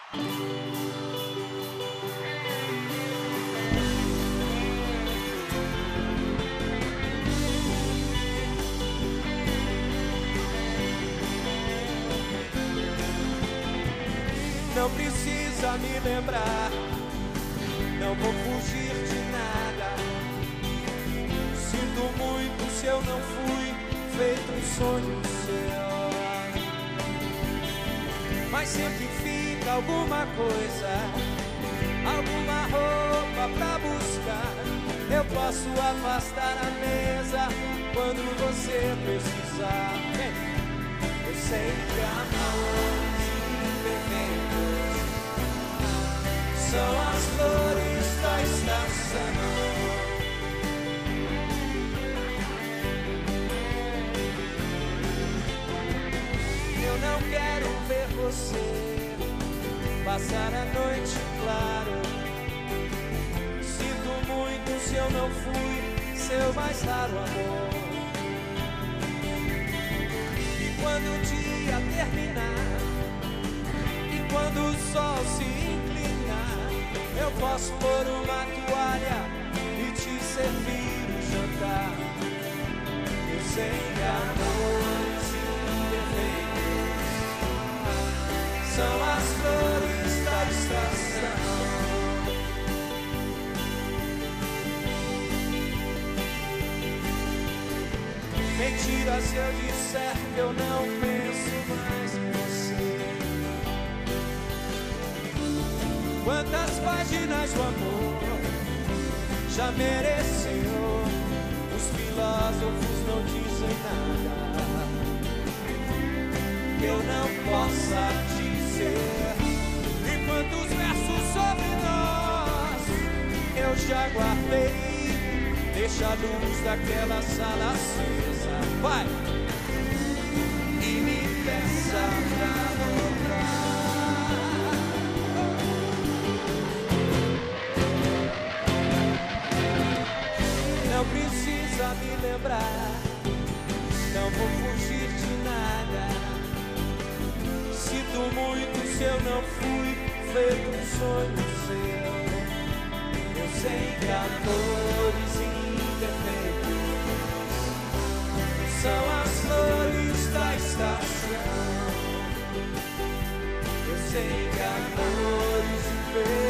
Não precisa me lembrar, não vou fugir de nada. Sinto muito se eu não fui feito um sonho seu. Mas sempre fica alguma coisa, alguma roupa pra buscar. Eu posso afastar a mesa quando você precisar. Eu sei que amores imperfeitos são as flores da estação. Eu não quero ver você passar a noite claro. Sinto muito se eu não fui seu mais raro amor. E quando o dia terminar, e quando o sol se inclinar, eu posso pôr uma toalha e te servir o jantar. Eu sei que amores imperfeitos são as flores da estação. Mentira se eu disser que eu não penso mais em você. Quantas páginas do amor já mereceu? Os filósofos não dizem nada que eu não possa dizer. E quantos versos sobre nós eu já guardei? Deixa a luz daquela sala acesa, vai, e me peça pra voltar. Não precisa me lembrar, não vou fugir de nada. Sinto muito se eu não fui feito um sonho seu. Eu sei que amores imperfeitos são as flores da estação. Eu sei que amores imperfeitos